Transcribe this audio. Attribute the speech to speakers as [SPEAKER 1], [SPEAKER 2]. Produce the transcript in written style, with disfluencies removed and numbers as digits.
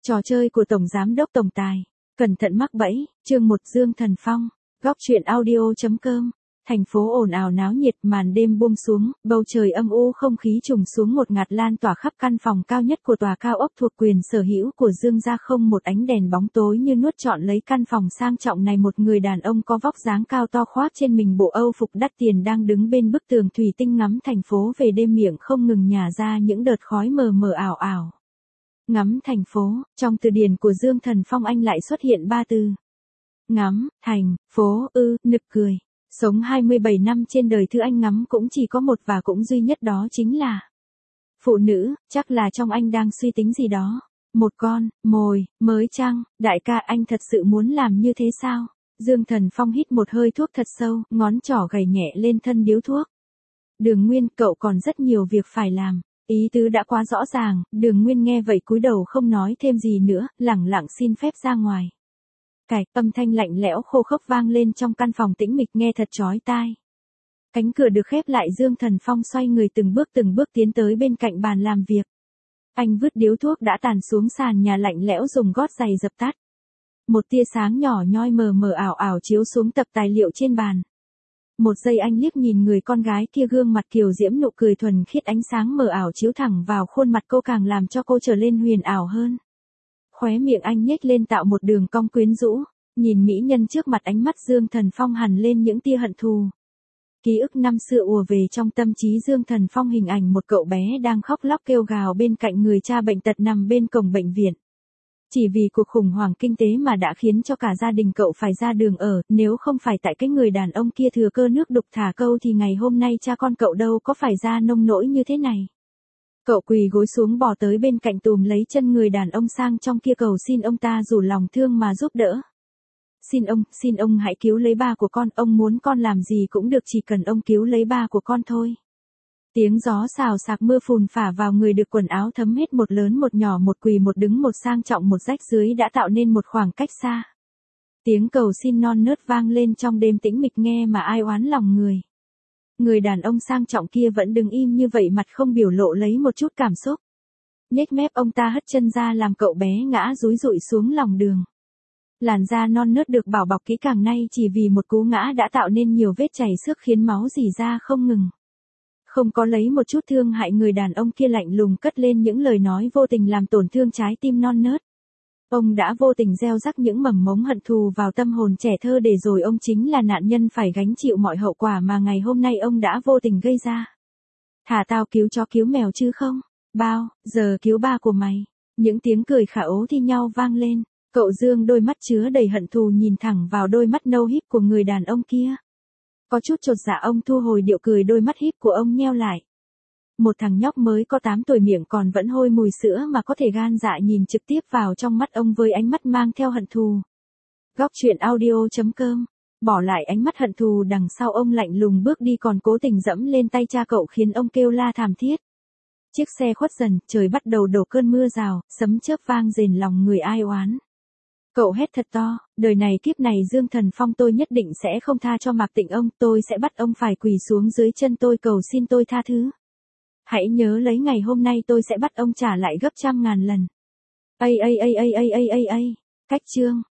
[SPEAKER 1] Trò chơi của Tổng Giám đốc Tổng Tài. Cẩn thận mắc bẫy. Chương 1 Dương Thần Phong. Góc truyện audio.com. Thành phố ồn ào náo nhiệt, màn đêm buông xuống, bầu trời âm u, không khí trùng xuống một ngạt lan tỏa khắp căn phòng cao nhất của tòa cao ốc thuộc quyền sở hữu của Dương gia. Không một ánh đèn bóng tối như nuốt trọn lấy căn phòng sang trọng này. Một người đàn ông có vóc dáng cao to khoác trên mình bộ Âu phục đắt tiền đang đứng bên bức tường thủy tinh ngắm thành phố về đêm, miệng không ngừng nhả ra những đợt khói mờ mờ ảo ảo. Ngắm thành phố, trong từ điển của Dương Thần Phong anh lại xuất hiện ba từ. Ngắm, thành, phố, nực cười. Sống 27 năm trên đời, thứ anh ngắm cũng chỉ có một và cũng duy nhất, đó chính là phụ nữ. Chắc là trong anh đang suy tính gì đó. Một con mồi mới chăng? Đại ca, anh thật sự muốn làm như thế sao? Dương Thần Phong hít một hơi thuốc thật sâu, ngón trỏ gảy nhẹ lên thân điếu thuốc. Đường Nguyên, cậu còn rất nhiều việc phải làm. Ý tứ đã quá rõ ràng. Đường Nguyên nghe vậy cúi đầu không nói thêm gì nữa, lẳng lặng xin phép ra ngoài. Cạch, âm thanh lạnh lẽo khô khốc vang lên trong căn phòng tĩnh mịch, nghe thật chói tai. Cánh cửa được khép lại, Dương Thần Phong xoay người từng bước tiến tới bên cạnh bàn làm việc. Anh vứt điếu thuốc đã tàn xuống sàn nhà lạnh lẽo, dùng gót giày dập tắt. Một tia sáng nhỏ nhoi mờ mờ ảo ảo chiếu xuống tập tài liệu trên bàn. Một giây anh liếc nhìn người con gái kia, gương mặt kiều diễm, nụ cười thuần khiết, ánh sáng mờ ảo chiếu thẳng vào khuôn mặt cô, càng làm cho cô trở lên huyền ảo hơn. Khóe miệng anh nhếch lên tạo một đường cong quyến rũ, nhìn mỹ nhân trước mặt, ánh mắt Dương Thần Phong hằn lên những tia hận thù. Ký ức năm xưa ùa về trong tâm trí Dương Thần Phong, hình ảnh một cậu bé đang khóc lóc kêu gào bên cạnh người cha bệnh tật nằm bên cổng bệnh viện. Chỉ vì cuộc khủng hoảng kinh tế mà đã khiến cho cả gia đình cậu phải ra đường ở, nếu không phải tại cái người đàn ông kia thừa cơ nước đục thả câu thì ngày hôm nay cha con cậu đâu có phải ra nông nỗi như thế này. Cậu quỳ gối xuống, bò tới bên cạnh túm lấy chân người đàn ông sang trong kia, cầu xin ông ta rủ lòng thương mà giúp đỡ. Xin ông hãy cứu lấy ba của con, ông muốn con làm gì cũng được, chỉ cần ông cứu lấy ba của con thôi. Tiếng gió xào xạc, mưa phùn phả vào người, được quần áo thấm hết, một lớn một nhỏ, một quỳ một đứng, một sang trọng một rách dưới, đã tạo nên một khoảng cách xa. Tiếng cầu xin non nớt vang lên trong đêm tĩnh mịch, nghe mà ai oán lòng người. Người đàn ông sang trọng kia vẫn đứng im như vậy, mặt không biểu lộ lấy một chút cảm xúc. Nhếch mép, ông ta hất chân ra làm cậu bé ngã rúi rụi xuống lòng đường. Làn da non nớt được bảo bọc kỹ càng, nay chỉ vì một cú ngã đã tạo nên nhiều vết chảy xước khiến máu rỉ ra không ngừng. Không có lấy một chút thương hại, người đàn ông kia lạnh lùng cất lên những lời nói vô tình làm tổn thương trái tim non nớt. Ông đã vô tình gieo rắc những mầm mống hận thù vào tâm hồn trẻ thơ, để rồi ông chính là nạn nhân phải gánh chịu mọi hậu quả mà ngày hôm nay ông đã vô tình gây ra. Thả tao cứu chó cứu mèo chứ không bao giờ cứu ba của mày. Những tiếng cười khả ố thi nhau vang lên. Cậu Dương, đôi mắt chứa đầy hận thù, nhìn thẳng vào đôi mắt nâu híp của người đàn ông kia. Có chút chột dạ, ông thu hồi điệu cười, đôi mắt híp của ông nheo lại. Một thằng nhóc mới có 8 tuổi, miệng còn vẫn hôi mùi sữa mà có thể gan dạ nhìn trực tiếp vào trong mắt ông với ánh mắt mang theo hận thù. Góc truyện audio.com. Bỏ lại ánh mắt hận thù đằng sau, ông lạnh lùng bước đi, còn cố tình dẫm lên tay cha cậu khiến ông kêu la thảm thiết. Chiếc xe khuất dần, trời bắt đầu đổ cơn mưa rào, sấm chớp vang rền, lòng người ai oán. Cậu hét thật to, đời này kiếp này Dương Thần Phong, tôi nhất định sẽ không tha cho Mạc Tịnh ông, tôi sẽ bắt ông phải quỳ xuống dưới chân tôi cầu xin tôi tha thứ. Hãy nhớ lấy, ngày hôm nay tôi sẽ bắt ông trả lại gấp trăm ngàn lần. Cách chương.